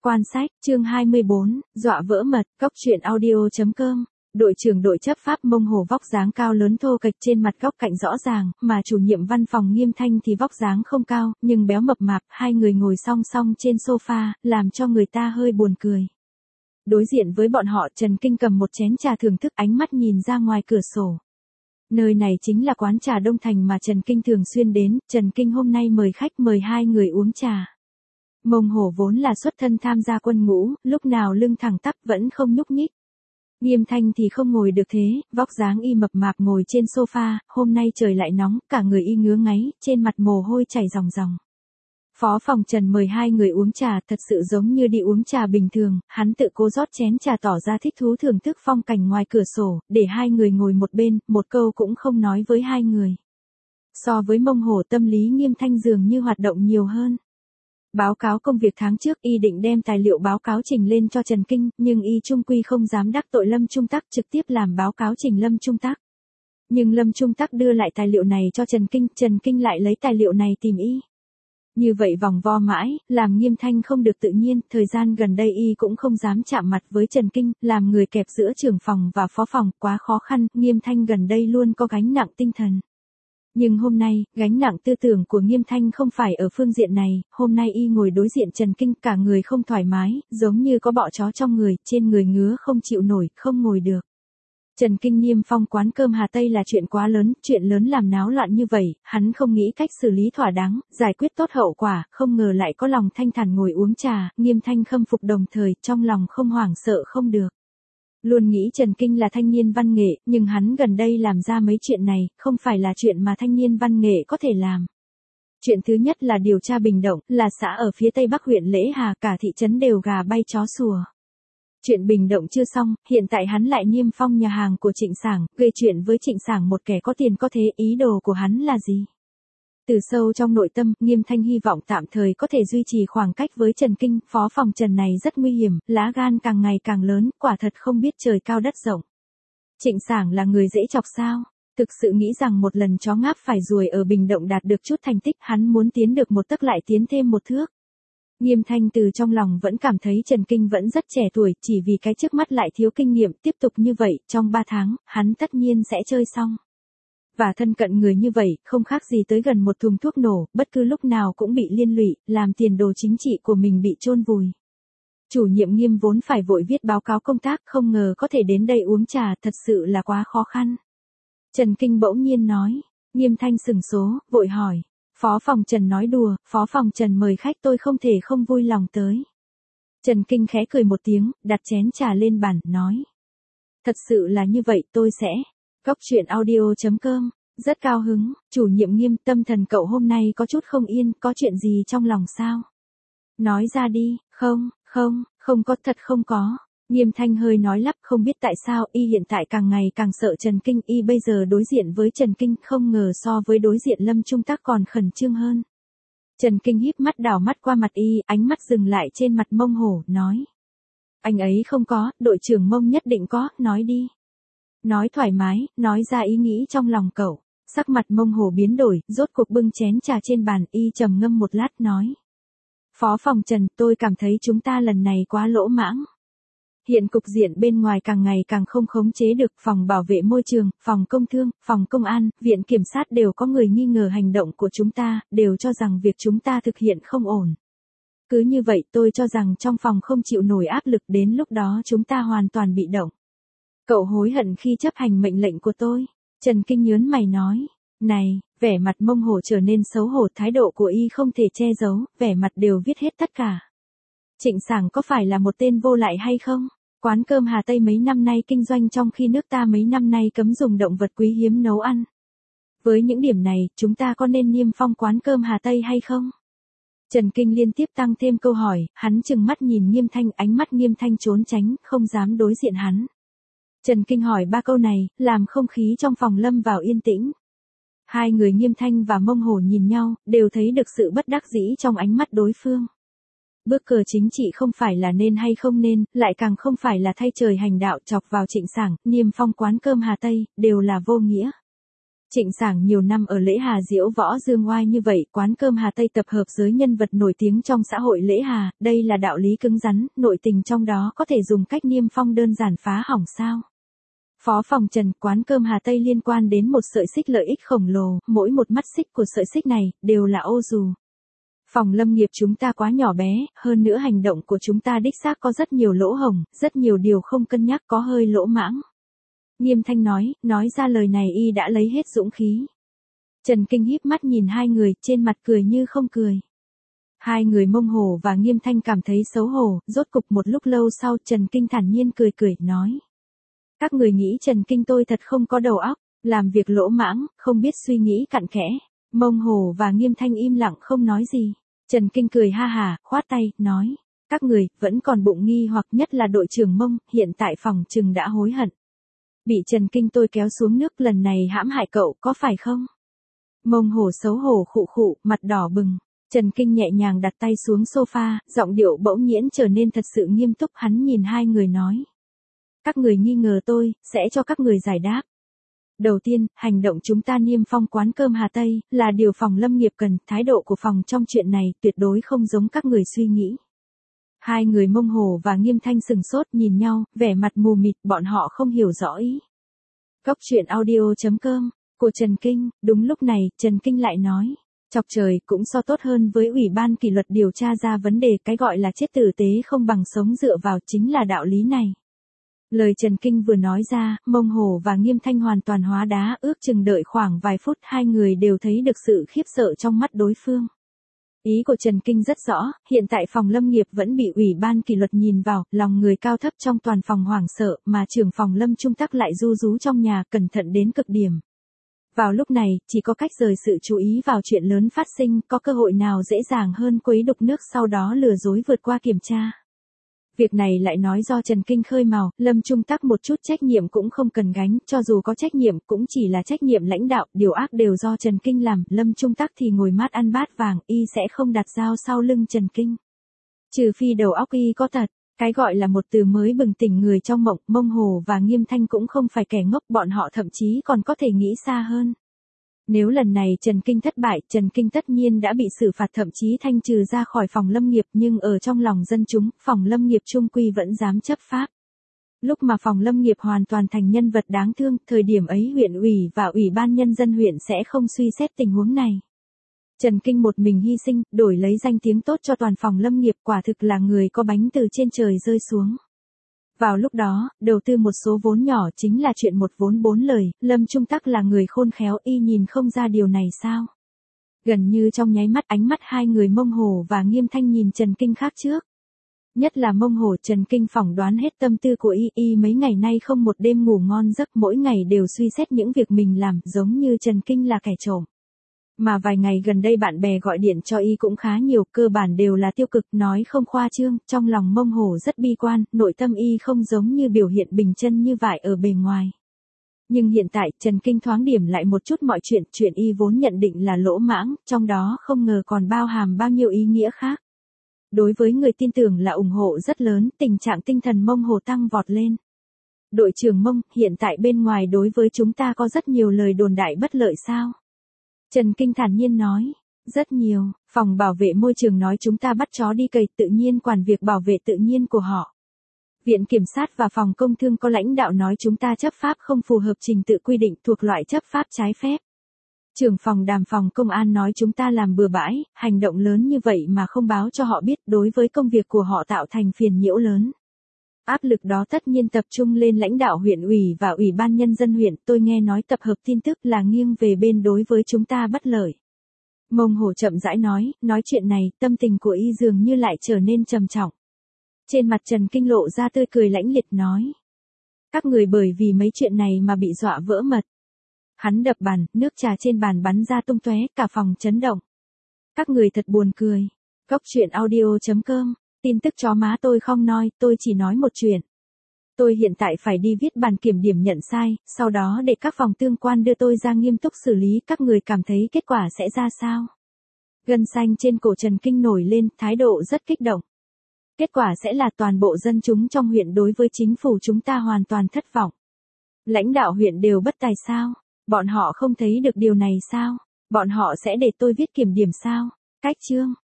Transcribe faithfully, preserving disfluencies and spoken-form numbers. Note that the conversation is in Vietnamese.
Quan sách, chương hai mươi bốn, dọa vỡ mật, Cóc truyện audio.com. Đội trưởng đội chấp pháp Mông Hồ vóc dáng cao lớn thô kệch, trên mặt góc cạnh rõ ràng, mà chủ nhiệm văn phòng Nghiêm Thanh thì vóc dáng không cao, nhưng béo mập mạp, hai người ngồi song song trên sofa, làm cho người ta hơi buồn cười. Đối diện với bọn họ, Trần Kinh cầm một chén trà thưởng thức, ánh mắt nhìn ra ngoài cửa sổ. Nơi này chính là quán trà Đông Thành mà Trần Kinh thường xuyên đến. Trần Kinh hôm nay mời khách, mời hai người uống trà. Mông Hổ vốn là xuất thân tham gia quân ngũ, lúc nào lưng thẳng tắp vẫn không nhúc nhích. Nghiêm Thanh thì không ngồi được thế, vóc dáng y mập mạp ngồi trên sofa, hôm nay trời lại nóng, cả người y ngứa ngáy, trên mặt mồ hôi chảy ròng ròng. Phó phòng Trần mời hai người uống trà, thật sự giống như đi uống trà bình thường, hắn tự cố rót chén trà tỏ ra thích thú thưởng thức phong cảnh ngoài cửa sổ, để hai người ngồi một bên, một câu cũng không nói với hai người. So với Mông Hổ, tâm lý Nghiêm Thanh dường như hoạt động nhiều hơn. Báo cáo công việc tháng trước, y định đem tài liệu báo cáo trình lên cho Trần Kinh, nhưng y chung quy không dám đắc tội Lâm Trung Tắc, trực tiếp làm báo cáo trình Lâm Trung Tắc. Nhưng Lâm Trung Tắc đưa lại tài liệu này cho Trần Kinh, Trần Kinh lại lấy tài liệu này tìm y. Như vậy vòng vo mãi, làm Nghiêm Thanh không được tự nhiên, thời gian gần đây y cũng không dám chạm mặt với Trần Kinh, làm người kẹp giữa trưởng phòng và phó phòng, quá khó khăn, Nghiêm Thanh gần đây luôn có gánh nặng tinh thần. Nhưng hôm nay, gánh nặng tư tưởng của Nghiêm Thanh không phải ở phương diện này, hôm nay y ngồi đối diện Trần Kinh, cả người không thoải mái, giống như có bọ chó trong người, trên người ngứa không chịu nổi, không ngồi được. Trần Kinh niêm phong quán cơm Hà Tây là chuyện quá lớn, chuyện lớn làm náo loạn như vậy, hắn không nghĩ cách xử lý thỏa đáng, giải quyết tốt hậu quả, không ngờ lại có lòng thanh thản ngồi uống trà, Nghiêm Thanh khâm phục đồng thời, trong lòng không hoảng sợ không được. Luôn nghĩ Trần Kinh là thanh niên văn nghệ, nhưng hắn gần đây làm ra mấy chuyện này, không phải là chuyện mà thanh niên văn nghệ có thể làm. Chuyện thứ nhất là điều tra Bình Động, là xã ở phía tây bắc huyện Lễ Hà, cả thị trấn đều gà bay chó sủa. Chuyện Bình Động chưa xong, hiện tại hắn lại niêm phong nhà hàng của Trịnh Sảng, gây chuyện với Trịnh Sảng, một kẻ có tiền có thế, ý đồ của hắn là gì? Từ sâu trong nội tâm, Nghiêm Thanh hy vọng tạm thời có thể duy trì khoảng cách với Trần Kinh, phó phòng Trần này rất nguy hiểm, lá gan càng ngày càng lớn, quả thật không biết trời cao đất rộng. Trịnh Sảng là người dễ chọc sao? Thực sự nghĩ rằng một lần chó ngáp phải ruồi ở Bình Động đạt được chút thành tích, hắn muốn tiến được một tấc lại tiến thêm một thước. Nghiêm Thanh từ trong lòng vẫn cảm thấy Trần Kinh vẫn rất trẻ tuổi, chỉ vì cái trước mắt lại thiếu kinh nghiệm, tiếp tục như vậy, trong ba tháng, hắn tất nhiên sẽ chơi xong. Và thân cận người như vậy, không khác gì tới gần một thùng thuốc nổ, bất cứ lúc nào cũng bị liên lụy, làm tiền đồ chính trị của mình bị chôn vùi. Chủ nhiệm Nghiêm vốn phải vội viết báo cáo công tác, không ngờ có thể đến đây uống trà, thật sự là quá khó khăn. Trần Kinh bỗng nhiên nói, Nghiêm Thanh sửng số, vội hỏi, phó phòng Trần nói đùa, phó phòng Trần mời khách tôi không thể không vui lòng tới. Trần Kinh khẽ cười một tiếng, đặt chén trà lên bàn, nói, thật sự là như vậy, tôi sẽ... Cóc truyện audio.com, rất cao hứng, chủ nhiệm Nghiêm, tâm thần cậu hôm nay có chút không yên, có chuyện gì trong lòng sao? Nói ra đi, không, không, không có, thật không có. Nghiêm Thanh hơi nói lắp, không biết tại sao y hiện tại càng ngày càng sợ Trần Kinh, y bây giờ đối diện với Trần Kinh không ngờ so với đối diện Lâm Trung Tắc còn khẩn trương hơn. Trần Kinh híp mắt đảo mắt qua mặt y, ánh mắt dừng lại trên mặt Mông Hổ, nói. Anh ấy không có, đội trưởng Mông nhất định có, nói đi. Nói thoải mái, nói ra ý nghĩ trong lòng cậu. Sắc mặt Mông Hổ biến đổi, rốt cuộc bưng chén trà trên bàn, y trầm ngâm một lát nói. Phó phòng Trần, tôi cảm thấy chúng ta lần này quá lỗ mãng. Hiện cục diện bên ngoài càng ngày càng không khống chế được, phòng bảo vệ môi trường, phòng công thương, phòng công an, viện kiểm sát đều có người nghi ngờ hành động của chúng ta, đều cho rằng việc chúng ta thực hiện không ổn. Cứ như vậy tôi cho rằng trong phòng không chịu nổi áp lực, đến lúc đó chúng ta hoàn toàn bị động. Cậu hối hận khi chấp hành mệnh lệnh của tôi. Trần Kinh nhớn mày nói. Này, vẻ mặt Mông Hổ trở nên xấu hổ, thái độ của y không thể che giấu, vẻ mặt đều viết hết tất cả. Trịnh Sảng có phải là một tên vô lại hay không? Quán cơm Hà Tây mấy năm nay kinh doanh trong khi nước ta mấy năm nay cấm dùng động vật quý hiếm nấu ăn. Với những điểm này, chúng ta có nên niêm phong quán cơm Hà Tây hay không? Trần Kinh liên tiếp tăng thêm câu hỏi, hắn trừng mắt nhìn Nghiêm Thanh, ánh mắt Nghiêm Thanh trốn tránh, không dám đối diện hắn. Trần Kinh hỏi ba câu này, làm không khí trong phòng lâm vào yên tĩnh. Hai người Nghiêm Thanh và Mông Hổ nhìn nhau, đều thấy được sự bất đắc dĩ trong ánh mắt đối phương. Bước cờ chính trị không phải là nên hay không nên, lại càng không phải là thay trời hành đạo, chọc vào Trịnh Sảng, niêm phong quán cơm Hà Tây, đều là vô nghĩa. Trịnh Sảng nhiều năm ở Lễ Hà diễu võ dương oai như vậy, quán cơm Hà Tây tập hợp giới nhân vật nổi tiếng trong xã hội Lễ Hà, đây là đạo lý cứng rắn, nội tình trong đó có thể dùng cách niêm phong đơn giản phá hỏng sao? Phó phòng Trần, quán cơm Hà Tây liên quan đến một sợi xích lợi ích khổng lồ, mỗi một mắt xích của sợi xích này, đều là ô dù. Phòng lâm nghiệp chúng ta quá nhỏ bé, hơn nữa hành động của chúng ta đích xác có rất nhiều lỗ hổng, rất nhiều điều không cân nhắc, có hơi lỗ mãng. Nghiêm Thanh nói, nói ra lời này y đã lấy hết dũng khí. Trần Kinh híp mắt nhìn hai người, trên mặt cười như không cười. Hai người Mông Hổ và Nghiêm Thanh cảm thấy xấu hổ, rốt cục một lúc lâu sau Trần Kinh thản nhiên cười cười, nói. Các người nghĩ Trần Kinh tôi thật không có đầu óc, làm việc lỗ mãng, không biết suy nghĩ cặn kẽ. Mông Hổ và Nghiêm Thanh im lặng không nói gì. Trần Kinh cười ha hà, khoát tay, nói. Các người, vẫn còn bụng nghi hoặc nhất là đội trưởng Mông, hiện tại phòng trừng đã hối hận. Bị Trần Kinh tôi kéo xuống nước lần này hãm hại cậu, có phải không? Mông Hổ xấu hổ khụ khụ, mặt đỏ bừng. Trần Kinh nhẹ nhàng đặt tay xuống sofa, giọng điệu bỗng nhiễn trở nên thật sự nghiêm túc, hắn nhìn hai người nói. Các người nghi ngờ tôi, sẽ cho các người giải đáp. Đầu tiên, hành động chúng ta niêm phong quán cơm Hà Tây, là điều phòng lâm nghiệp cần, thái độ của phòng trong chuyện này tuyệt đối không giống các người suy nghĩ. Hai người Mông Hổ và Nghiêm Thanh sừng sốt nhìn nhau, vẻ mặt mù mịt, bọn họ không hiểu rõ ý. Cốc truyện audio chấm com, của Trần Kinh, đúng lúc này, Trần Kinh lại nói. Chọc trời cũng so tốt hơn với Ủy ban kỷ luật điều tra ra vấn đề, cái gọi là chết tử tế không bằng sống dựa vào chính là đạo lý này. Lời Trần Kinh vừa nói ra, Mông Hổ và Nghiêm Thanh hoàn toàn hóa đá, ước chừng đợi khoảng vài phút hai người đều thấy được sự khiếp sợ trong mắt đối phương. Ý của Trần Kinh rất rõ, hiện tại phòng lâm nghiệp vẫn bị Ủy ban kỷ luật nhìn vào, lòng người cao thấp trong toàn phòng hoảng sợ, mà trưởng phòng lâm trung tắc lại ru rú trong nhà, cẩn thận đến cực điểm. Vào lúc này, chỉ có cách rời sự chú ý vào chuyện lớn phát sinh, có cơ hội nào dễ dàng hơn quấy đục nước sau đó lừa dối vượt qua kiểm tra. Việc này lại nói do Trần Kinh khơi mào, Lâm Trung Tắc một chút trách nhiệm cũng không cần gánh, cho dù có trách nhiệm cũng chỉ là trách nhiệm lãnh đạo, điều ác đều do Trần Kinh làm, Lâm Trung Tắc thì ngồi mát ăn bát vàng, y sẽ không đặt dao sau lưng Trần Kinh. Trừ phi đầu óc y có tật, cái gọi là một từ mới bừng tỉnh người trong mộng, Mông Hổ và Nghiêm Thanh cũng không phải kẻ ngốc, bọn họ thậm chí còn có thể nghĩ xa hơn. Nếu lần này Trần Kinh thất bại, Trần Kinh tất nhiên đã bị xử phạt thậm chí thanh trừ ra khỏi phòng lâm nghiệp, nhưng ở trong lòng dân chúng, phòng lâm nghiệp trung quy vẫn dám chấp pháp. Lúc mà phòng lâm nghiệp hoàn toàn thành nhân vật đáng thương, thời điểm ấy huyện ủy và ủy ban nhân dân huyện sẽ không suy xét tình huống này. Trần Kinh một mình hy sinh, đổi lấy danh tiếng tốt cho toàn phòng lâm nghiệp, quả thực là người có bánh từ trên trời rơi xuống. Vào lúc đó, đầu tư một số vốn nhỏ chính là chuyện một vốn bốn lời, Lâm Trung Tắc là người khôn khéo, y nhìn không ra điều này sao. Gần như trong nháy mắt, ánh mắt hai người Mông Hổ và Nghiêm Thanh nhìn Trần Kinh khác trước. Nhất là Mông Hổ, Trần Kinh phỏng đoán hết tâm tư của y, y mấy ngày nay không một đêm ngủ ngon giấc, mỗi ngày đều suy xét những việc mình làm, giống như Trần Kinh là kẻ trộm. Mà vài ngày gần đây bạn bè gọi điện cho y cũng khá nhiều, cơ bản đều là tiêu cực, nói không khoa trương, trong lòng Mông Hổ rất bi quan, nội tâm y không giống như biểu hiện bình chân như vải ở bề ngoài. Nhưng hiện tại, Trần Kinh thoáng điểm lại một chút mọi chuyện, chuyện y vốn nhận định là lỗ mãng, trong đó không ngờ còn bao hàm bao nhiêu ý nghĩa khác. Đối với người tin tưởng là ủng hộ rất lớn, tình trạng tinh thần Mông Hổ tăng vọt lên. Đội trưởng Mông, hiện tại bên ngoài đối với chúng ta có rất nhiều lời đồn đại bất lợi sao? Trần Kinh thản nhiên nói, rất nhiều, phòng bảo vệ môi trường nói chúng ta bắt chó đi cày, tự nhiên quản việc bảo vệ tự nhiên của họ. Viện Kiểm sát và phòng công thương có lãnh đạo nói chúng ta chấp pháp không phù hợp trình tự quy định, thuộc loại chấp pháp trái phép. Trưởng phòng đàm phòng công an nói chúng ta làm bừa bãi, hành động lớn như vậy mà không báo cho họ biết, đối với công việc của họ tạo thành phiền nhiễu lớn. Áp lực đó tất nhiên tập trung lên lãnh đạo huyện ủy và ủy ban nhân dân huyện, tôi nghe nói tập hợp tin tức là nghiêng về bên đối với chúng ta bất lợi. Mông Hổ chậm rãi nói, nói chuyện này, tâm tình của y dường như lại trở nên trầm trọng. Trên mặt Trần Kinh lộ ra tươi cười lãnh liệt nói. Các người bởi vì mấy chuyện này mà bị dọa vỡ mật. Hắn đập bàn, nước trà trên bàn bắn ra tung tóe, cả phòng chấn động. Các người thật buồn cười. Cốc truyện audio chấm com, tin tức chó má tôi không nói, tôi chỉ nói một chuyện. Tôi hiện tại phải đi viết bản kiểm điểm nhận sai, sau đó để các phòng tương quan đưa tôi ra nghiêm túc xử lý, các người cảm thấy kết quả sẽ ra sao? Gân xanh trên cổ Trần Kinh nổi lên, thái độ rất kích động. Kết quả sẽ là toàn bộ dân chúng trong huyện đối với chính phủ chúng ta hoàn toàn thất vọng. Lãnh đạo huyện đều bất tài sao? Bọn họ không thấy được điều này sao? Bọn họ sẽ để tôi viết kiểm điểm sao? Cách chương